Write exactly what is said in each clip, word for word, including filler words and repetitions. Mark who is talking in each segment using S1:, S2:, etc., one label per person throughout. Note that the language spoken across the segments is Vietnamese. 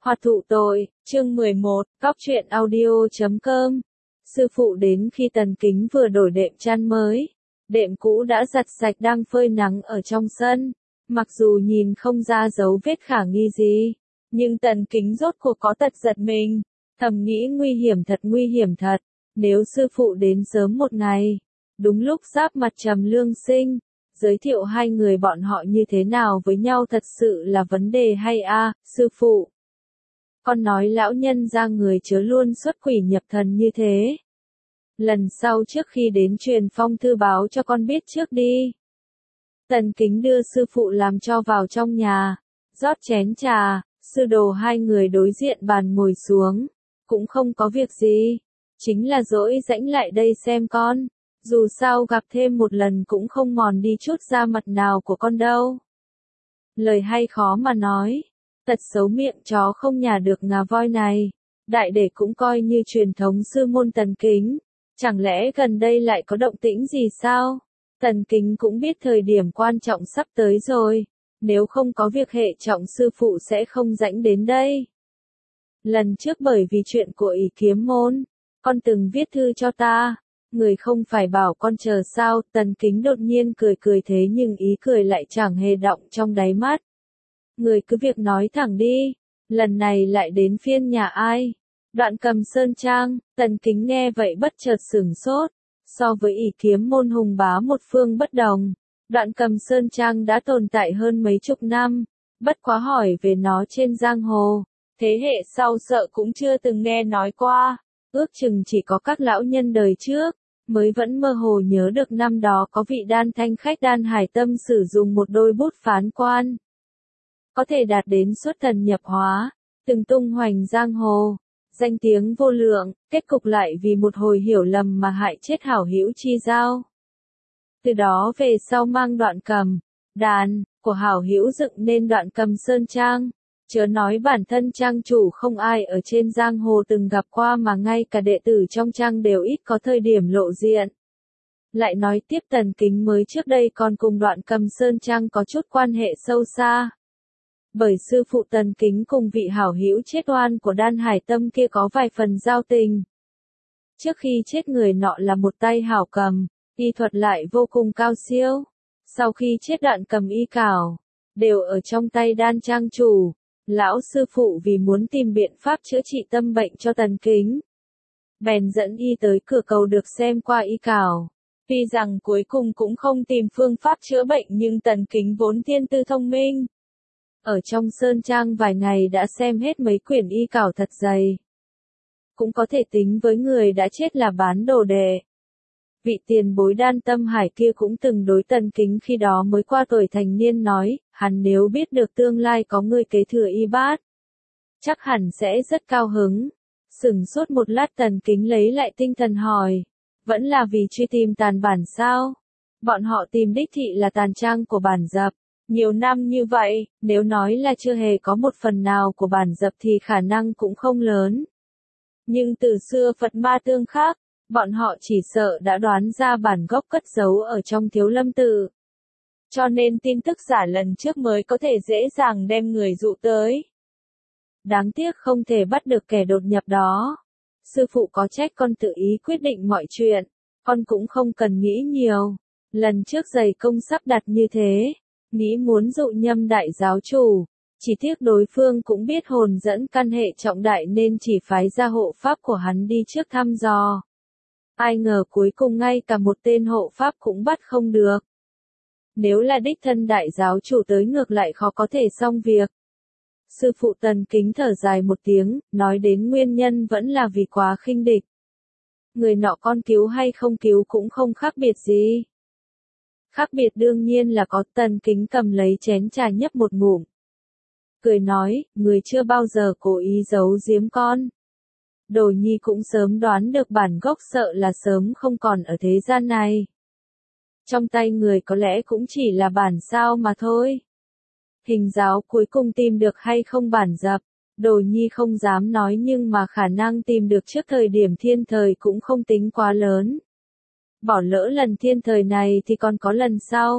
S1: Hoạt thụ tội, chương mười một, cóc truyện audio chấm com. Sư phụ đến khi Tần Kính vừa đổi đệm chăn mới. Đệm cũ đã giặt sạch đang phơi nắng ở trong sân. Mặc dù nhìn không ra dấu vết khả nghi gì, nhưng Tần Kính rốt cuộc có tật giật mình. Thầm nghĩ nguy hiểm thật nguy hiểm thật. Nếu sư phụ đến sớm một ngày, đúng lúc giáp mặt Trầm Lương Sinh, giới thiệu hai người bọn họ như thế nào với nhau thật sự là vấn đề hay a, à, sư phụ. Con nói lão nhân ra người chớ luôn xuất quỷ nhập thần như thế. Lần sau trước khi đến truyền phong thư báo cho con biết trước đi. Tần Kính đưa sư phụ làm cho vào trong nhà, rót chén trà, sư đồ hai người đối diện bàn ngồi xuống, cũng không có việc gì, chính là dỗi rãnh lại đây xem con, dù sao gặp thêm một lần cũng không mòn đi chút da mặt nào của con đâu. Lời hay khó mà nói. Tật xấu miệng chó không nhả được ngà voi này, đại để cũng coi như truyền thống sư môn Tần Kính, chẳng lẽ gần đây lại có động tĩnh gì sao? Tần Kính cũng biết thời điểm quan trọng sắp tới rồi, nếu không có việc hệ trọng sư phụ sẽ không rãnh đến đây. Lần trước bởi vì chuyện của Ỷ Kiếm Môn, con từng viết thư cho ta, người không phải bảo con chờ sao? Tần Kính đột nhiên cười cười thế nhưng ý cười lại chẳng hề động trong đáy mắt. Người cứ việc nói thẳng đi, lần này lại đến phiên nhà ai? Đoạn Cầm Sơn Trang. Tần Kính nghe vậy bất chợt sửng sốt, so với Ỷ Kiếm Môn hùng bá một phương bất đồng, Đoạn Cầm Sơn Trang đã tồn tại hơn mấy chục năm, bất quá hỏi về nó trên giang hồ, thế hệ sau sợ cũng chưa từng nghe nói qua, ước chừng chỉ có các lão nhân đời trước, mới vẫn mơ hồ nhớ được năm đó có vị đan thanh khách Đan Hải Tâm sử dụng một đôi bút phán quan. Có thể đạt đến xuất thần nhập hóa, từng tung hoành giang hồ, danh tiếng vô lượng, kết cục lại vì một hồi hiểu lầm mà hại chết hảo hữu chi giao. Từ đó về sau mang Đoạn Cầm, đàn, của hảo hữu dựng nên Đoạn Cầm Sơn Trang, chớ nói bản thân trang chủ không ai ở trên giang hồ từng gặp qua mà ngay cả đệ tử trong trang đều ít có thời điểm lộ diện. Lại nói tiếp Tần Kính mới trước đây còn cùng Đoạn Cầm Sơn Trang có chút quan hệ sâu xa. Bởi sư phụ Tần Kính cùng vị hảo hữu chết oan của Đan Hải Tâm kia có vài phần giao tình. Trước khi chết người nọ là một tay hảo cầm, y thuật lại vô cùng cao siêu. Sau khi chết Đoạn Cầm y cảo, đều ở trong tay Đan trang chủ. Lão sư phụ vì muốn tìm biện pháp chữa trị tâm bệnh cho Tần Kính, bèn dẫn y tới cửa cầu được xem qua y cảo. Tuy rằng cuối cùng cũng không tìm phương pháp chữa bệnh nhưng Tần Kính vốn thiên tư thông minh. Ở trong Sơn Trang vài ngày đã xem hết mấy quyển y cảo thật dày. Cũng có thể tính với người đã chết là bán đồ đệ. Vị tiền bối Đan Tâm Hải kia cũng từng đối Tần Kính khi đó mới qua tuổi thành niên nói, hắn nếu biết được tương lai có người kế thừa y bát, chắc hẳn sẽ rất cao hứng. Sửng sốt một lát Tần Kính lấy lại tinh thần hỏi, vẫn là vì truy tìm tàn bản sao? Bọn họ tìm đích thị là tàn trang của bản dập. Nhiều năm như vậy, nếu nói là chưa hề có một phần nào của bản dập thì khả năng cũng không lớn. Nhưng từ xưa Phật ma tương khắc, bọn họ chỉ sợ đã đoán ra bản gốc cất giấu ở trong Thiếu Lâm Tự. Cho nên tin tức giả lần trước mới có thể dễ dàng đem người dụ tới. Đáng tiếc không thể bắt được kẻ đột nhập đó. Sư phụ có trách con tự ý quyết định mọi chuyện, con cũng không cần nghĩ nhiều. Lần trước giày công sắp đặt như thế, nghĩ muốn dụ Nhâm đại giáo chủ, chỉ tiếc đối phương cũng biết hồn dẫn căn hệ trọng đại nên chỉ phái ra hộ pháp của hắn đi trước thăm dò. Ai ngờ cuối cùng ngay cả một tên hộ pháp cũng bắt không được. Nếu là đích thân đại giáo chủ tới ngược lại khó có thể xong việc. Sư phụ Tần Kính thở dài một tiếng, nói đến nguyên nhân vẫn là vì quá khinh địch. Người nọ con cứu hay không cứu cũng không khác biệt gì. Khác biệt đương nhiên là có. Tần Kính cầm lấy chén trà nhấp một ngụm. Cười nói, người chưa bao giờ cố ý giấu giếm con. Đồ nhi cũng sớm đoán được bản gốc sợ là sớm không còn ở thế gian này. Trong tay người có lẽ cũng chỉ là bản sao mà thôi. Hình giáo cuối cùng tìm được hay không bản dập, Đồ nhi không dám nói nhưng mà khả năng tìm được trước thời điểm thiên thời cũng không tính quá lớn. Bỏ lỡ lần thiên thời này thì còn có lần sau.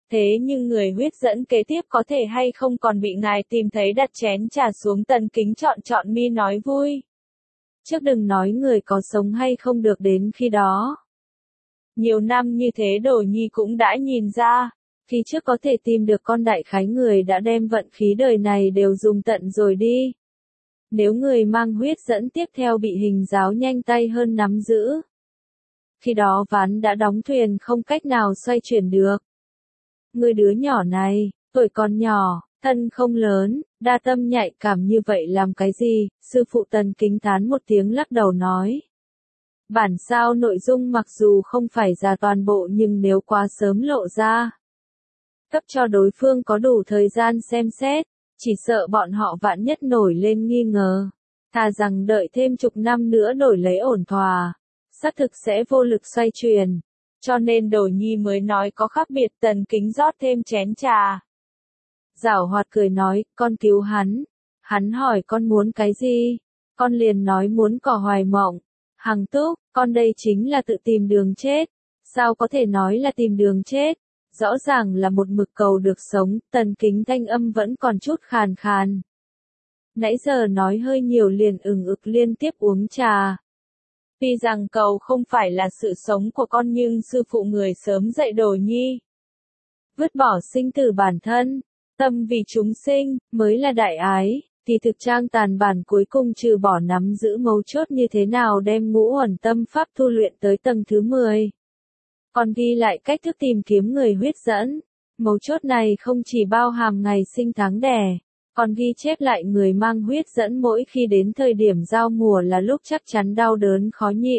S1: Thế nhưng người huyết dẫn kế tiếp có thể hay không còn bị ngài tìm thấy đặt chén trà xuống. Tần Kính chọn chọn mi nói vui. Trước đừng nói người có sống hay không được đến khi đó. Nhiều năm như thế Đồ Nhi cũng đã nhìn ra, khi trước có thể tìm được con đại khái người đã đem vận khí đời này đều dùng tận rồi đi. Nếu người mang huyết dẫn tiếp theo bị hình giáo nhanh tay hơn nắm giữ, khi đó ván đã đóng thuyền không cách nào xoay chuyển được. Người đứa nhỏ này, tuổi còn nhỏ, thân không lớn, đa tâm nhạy cảm như vậy làm cái gì? Sư phụ Tần Kính thán một tiếng lắc đầu nói. Bản sao nội dung mặc dù không phải ra toàn bộ nhưng nếu quá sớm lộ ra, cấp cho đối phương có đủ thời gian xem xét, chỉ sợ bọn họ vạn nhất nổi lên nghi ngờ. Thà rằng đợi thêm chục năm nữa đổi lấy ổn thỏa, xác thực sẽ vô lực xoay chuyển. Cho nên Đồ Nhi mới nói có khác biệt. Tần Kính rót thêm chén trà. Giảo hoạt cười nói, con cứu hắn. Hắn hỏi con muốn cái gì? Con liền nói muốn cỏ hoài mộng. Hằng Túc, con đây chính là tự tìm đường chết. Sao có thể nói là tìm đường chết? Rõ ràng là một mực cầu được sống. Tần Kính thanh âm vẫn còn chút khàn khàn. Nãy giờ nói hơi nhiều liền ừng ực liên tiếp uống trà. Tuy rằng cầu không phải là sự sống của con nhưng sư phụ người sớm dạy Đồ Nhi. Vứt bỏ sinh tử bản thân, tâm vì chúng sinh, mới là đại ái. Thì thực trang tàn bản cuối cùng trừ bỏ nắm giữ mấu chốt như thế nào đem ngũ uẩn tâm pháp tu luyện tới tầng thứ mười. Còn ghi lại cách thức tìm kiếm người huyết dẫn. Mấu chốt này không chỉ bao hàm ngày sinh tháng đẻ, còn ghi chép lại người mang huyết dẫn mỗi khi đến thời điểm giao mùa là lúc chắc chắn đau đớn khó nhịn.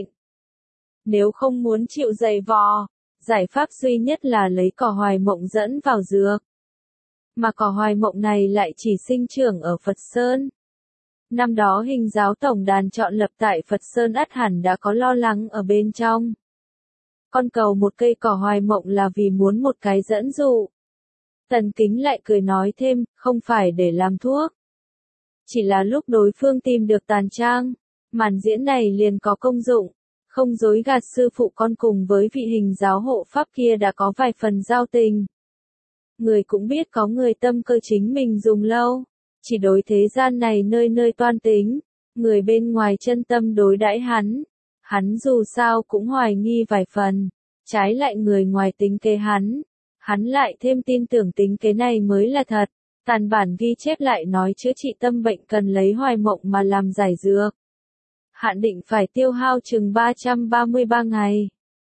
S1: Nếu không muốn chịu dày vò, giải pháp duy nhất là lấy cỏ hoài mộng dẫn vào dược. Mà cỏ hoài mộng này lại chỉ sinh trưởng ở Phật Sơn. Năm đó Hình giáo tổng đàn chọn lập tại Phật Sơn ắt hẳn đã có lo lắng ở bên trong. Con cầu một cây cỏ hoài mộng là vì muốn một cái dẫn dụ. Tần Kính lại cười nói thêm, không phải để làm thuốc. Chỉ là lúc đối phương tìm được tàn trang, màn diễn này liền có công dụng. Không dối gạt sư phụ con cùng với vị Hình giáo hộ pháp kia đã có vài phần giao tình. Người cũng biết có người tâm cơ chính mình dùng lâu, chỉ đối thế gian này nơi nơi toan tính, người bên ngoài chân tâm đối đãi hắn, hắn dù sao cũng hoài nghi vài phần, trái lại người ngoài tính kế hắn, hắn lại thêm tin tưởng tính kế này mới là thật. Tàn bản ghi chép lại nói chữa trị tâm bệnh cần lấy hoài mộng mà làm giải dược. Hạn định phải tiêu hao chừng ba trăm ba mươi ba ngày.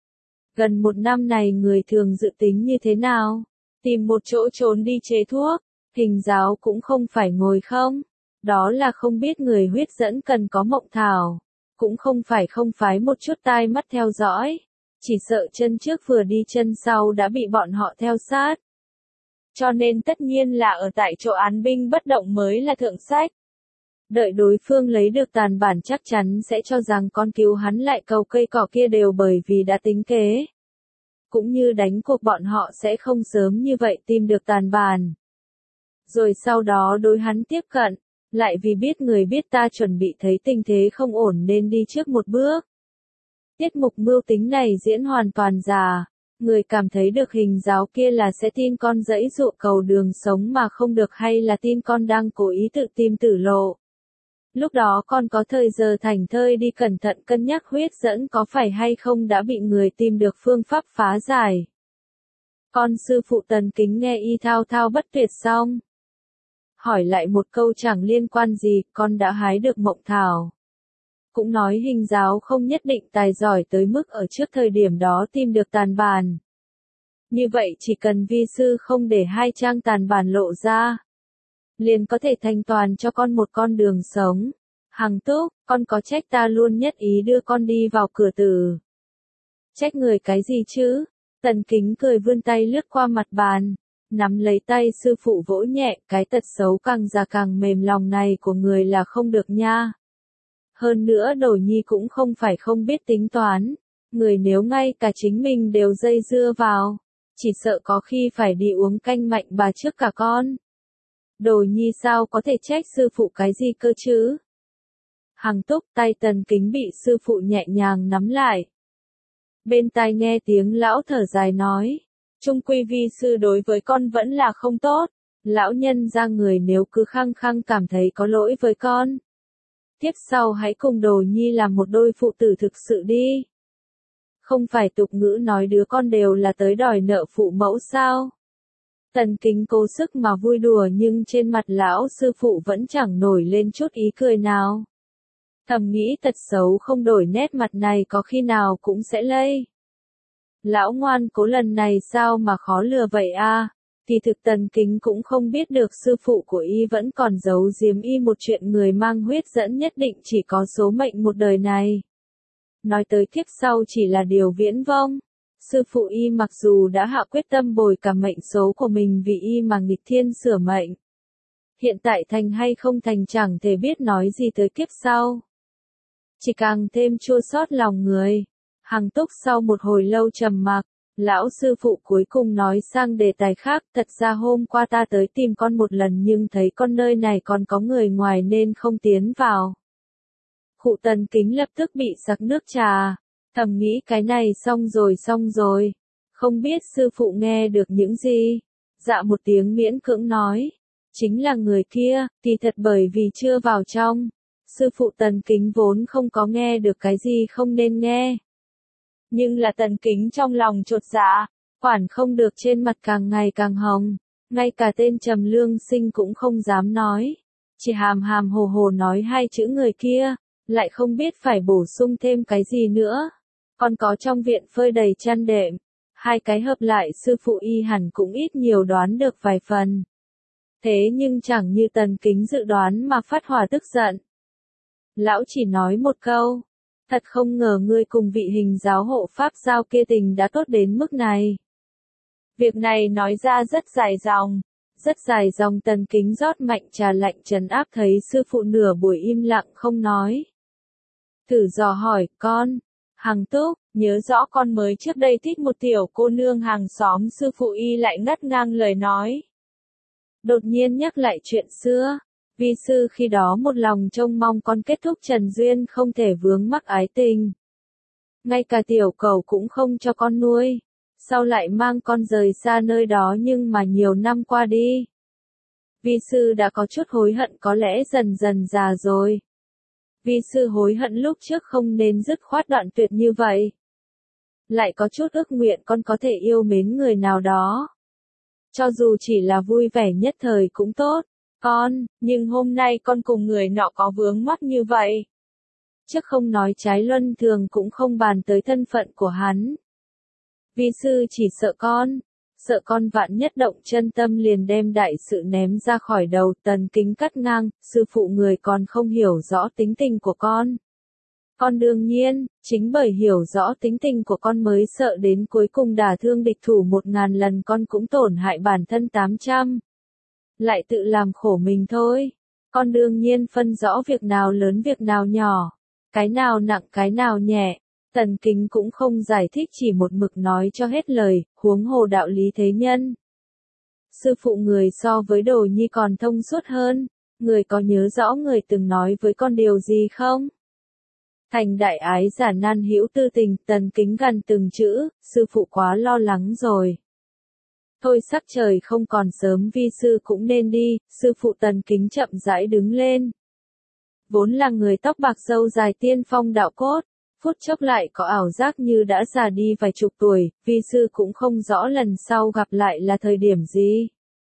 S1: Gần một năm này người thường dự tính như thế nào? Tìm một chỗ trốn đi chế thuốc, Hình giáo cũng không phải ngồi không. Đó là không biết người huyết dẫn cần có mộng thảo. Cũng không phải không phái một chút tai mắt theo dõi. Chỉ sợ chân trước vừa đi chân sau đã bị bọn họ theo sát. Cho nên tất nhiên là ở tại chỗ án binh bất động mới là thượng sách. Đợi đối phương lấy được tàn bản chắc chắn sẽ cho rằng con cứu hắn lại cầu cây cỏ kia đều bởi vì đã tính kế. Cũng như đánh cuộc bọn họ sẽ không sớm như vậy tìm được tàn bản. Rồi sau đó đối hắn tiếp cận, lại vì biết người biết ta chuẩn bị thấy tình thế không ổn nên đi trước một bước. Tiết mục mưu tính này diễn hoàn toàn giả, người cảm thấy được Hình giáo kia là sẽ tin con dẫy dụ cầu đường sống mà không được hay là tin con đang cố ý tự tìm tử lộ. Lúc đó con có thời giờ thảnh thơi đi cẩn thận cân nhắc huyết dẫn có phải hay không đã bị người tìm được phương pháp phá giải. Con sư phụ Tần Kính nghe y thao thao bất tuyệt xong. Hỏi lại một câu chẳng liên quan gì, con đã hái được mộng thảo. Cũng nói Hình giáo không nhất định tài giỏi tới mức ở trước thời điểm đó tìm được tàn bản. Như vậy chỉ cần vi sư không để hai trang tàn bản lộ ra, liền có thể thành toàn cho con một con đường sống. Hằng Túc, con có trách ta luôn nhất ý đưa con đi vào cửa tử. Trách người cái gì chứ? Tần Kính cười vươn tay lướt qua mặt bàn, nắm lấy tay sư phụ vỗ nhẹ, cái tật xấu càng già càng mềm lòng này của người là không được nha. Hơn nữa Đồ Nhi cũng không phải không biết tính toán, người nếu ngay cả chính mình đều dây dưa vào, chỉ sợ có khi phải đi uống canh mạnh bà trước cả con. Đồ Nhi sao có thể trách sư phụ cái gì cơ chứ? Hằng Túc, tay Tần Kính bị sư phụ nhẹ nhàng nắm lại. Bên tai nghe tiếng lão thở dài nói, Chung quy vi sư đối với con vẫn là không tốt. Lão nhân ra người nếu cứ khăng khăng cảm thấy có lỗi với con. Tiếp sau hãy cùng Đồ Nhi làm một đôi phụ tử thực sự đi. Không phải tục ngữ nói đứa con đều là tới đòi nợ phụ mẫu sao? Tần Kính cố sức mà vui đùa nhưng trên mặt lão sư phụ vẫn chẳng nổi lên chút ý cười nào. Thầm nghĩ tật xấu không đổi nét mặt này có khi nào cũng sẽ lây. Lão ngoan cố lần này sao mà khó lừa vậy a? Thì thực Tần Kính cũng không biết được sư phụ của y vẫn còn giấu giếm y một chuyện người mang huyết dẫn nhất định chỉ có số mệnh một đời này. Nói tới kiếp sau chỉ là điều viễn vông. Sư phụ y mặc dù đã hạ quyết tâm bồi cả mệnh số của mình vì y mà nghịch thiên sửa mệnh. Hiện tại thành hay không thành chẳng thể biết nói gì tới kiếp sau. Chỉ càng thêm chua xót lòng người. Hằng Túc sau một hồi lâu trầm mặc, lão sư phụ cuối cùng nói sang đề tài khác. Thật ra hôm qua ta tới tìm con một lần nhưng thấy con nơi này còn có người ngoài nên không tiến vào. Khụ Tần Kính lập tức bị sặc nước trà. Thầm nghĩ cái này xong rồi xong rồi. Không biết sư phụ nghe được những gì. Dạ một tiếng miễn cưỡng nói. Chính là người kia, thì thật bởi vì chưa vào trong. Sư phụ Tần Kính vốn không có nghe được cái gì không nên nghe. Nhưng là Tần Kính trong lòng chột dạ. Quản không được trên mặt càng ngày càng hồng. Ngay cả tên Trầm Lương Sinh cũng không dám nói. Chỉ hàm hàm hồ hồ nói hai chữ người kia. Lại không biết phải bổ sung thêm cái gì nữa. Còn có trong viện phơi đầy chăn đệm. Hai cái hợp lại sư phụ y hẳn cũng ít nhiều đoán được vài phần. Thế nhưng chẳng như Tần Kính dự đoán mà phát hỏa tức giận. Lão chỉ nói một câu. Thật không ngờ ngươi cùng vị hình giáo hộ pháp giao kia tình đã tốt đến mức này. Việc này nói ra rất dài dòng. Rất dài dòng Tần Kính rót mạnh trà lạnh trấn áp thấy sư phụ nửa buổi im lặng không nói. Thử dò hỏi, con, Hằng Túc, nhớ rõ con mới trước đây thích một tiểu cô nương hàng xóm sư phụ y lại ngắt ngang lời nói. Đột nhiên nhắc lại chuyện xưa, vi sư khi đó một lòng trông mong con kết thúc trần duyên không thể vướng mắc ái tình. Ngay cả tiểu cầu cũng không cho con nuôi, sau lại mang con rời xa nơi đó nhưng mà nhiều năm qua đi. Vi sư đã có chút hối hận có lẽ dần dần già rồi. Vi sư hối hận lúc trước không nên dứt khoát đoạn tuyệt như vậy. Lại có chút ước nguyện con có thể yêu mến người nào đó. Cho dù chỉ là vui vẻ nhất thời cũng tốt, con, nhưng hôm nay con cùng người nọ có vướng mắc như vậy. Chứ không nói trái luân thường cũng không bàn tới thân phận của hắn. Vi sư chỉ sợ con, sợ con vạn nhất động chân tâm liền đem đại sự ném ra khỏi đầu. Tần Kính cắt ngang, sư phụ người còn không hiểu rõ tính tình của con. Con đương nhiên, chính bởi hiểu rõ tính tình của con mới sợ đến cuối cùng đả thương địch thủ một ngàn lần con cũng tổn hại bản thân tám trăm. Lại tự làm khổ mình thôi. Con đương nhiên phân rõ việc nào lớn việc nào nhỏ, cái nào nặng cái nào nhẹ. Tần Kính cũng không giải thích chỉ một mực nói cho hết lời, huống hồ đạo lý thế nhân. Sư phụ người so với Đồ Nhi còn thông suốt hơn, người có nhớ rõ người từng nói với con điều gì không? Thành đại ái giả nan hữu tư tình, Tần Kính gần từng chữ, sư phụ quá lo lắng rồi. Thôi sắc trời không còn sớm vi sư cũng nên đi, sư phụ Tần Kính chậm rãi đứng lên. Vốn là người tóc bạc râu dài tiên phong đạo cốt. Phút chốc lại có ảo giác như đã già đi vài chục tuổi, vi sư cũng không rõ lần sau gặp lại là thời điểm gì.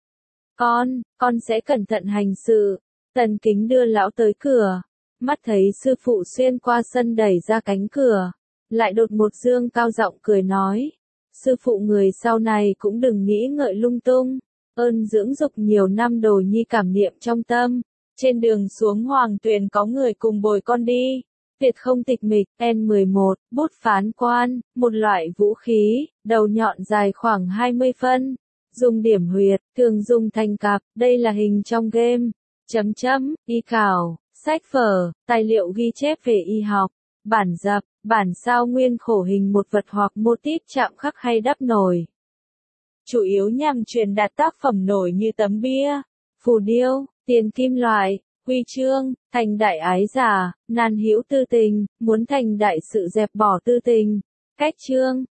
S1: Con, con sẽ cẩn thận hành sự. Tần Kính đưa lão tới cửa. Mắt thấy sư phụ xuyên qua sân đẩy ra cánh cửa. Lại đột một dương cao giọng cười nói. Sư phụ người sau này cũng đừng nghĩ ngợi lung tung. Ơn dưỡng dục nhiều năm Đồ Nhi cảm niệm trong tâm. Trên đường xuống Hoàng Tuyền có người cùng bồi con đi. Tuyệt không tịch mịch. N mười một, bút phán quan, một loại vũ khí, đầu nhọn dài khoảng hai mươi phân. Dùng điểm huyệt, thường dùng thành cặp, đây là hình trong game. Chấm chấm, y khảo, sách vở, tài liệu ghi chép về y học, bản dập, bản sao nguyên khổ hình một vật hoặc mô típ chạm khắc hay đắp nổi. Chủ yếu nhằm truyền đạt tác phẩm nổi như tấm bia, phù điêu, tiền kim loại. Huy chương, thành đại ái giả, nan hữu tư tình, muốn thành đại sự dẹp bỏ tư tình. Cách chương,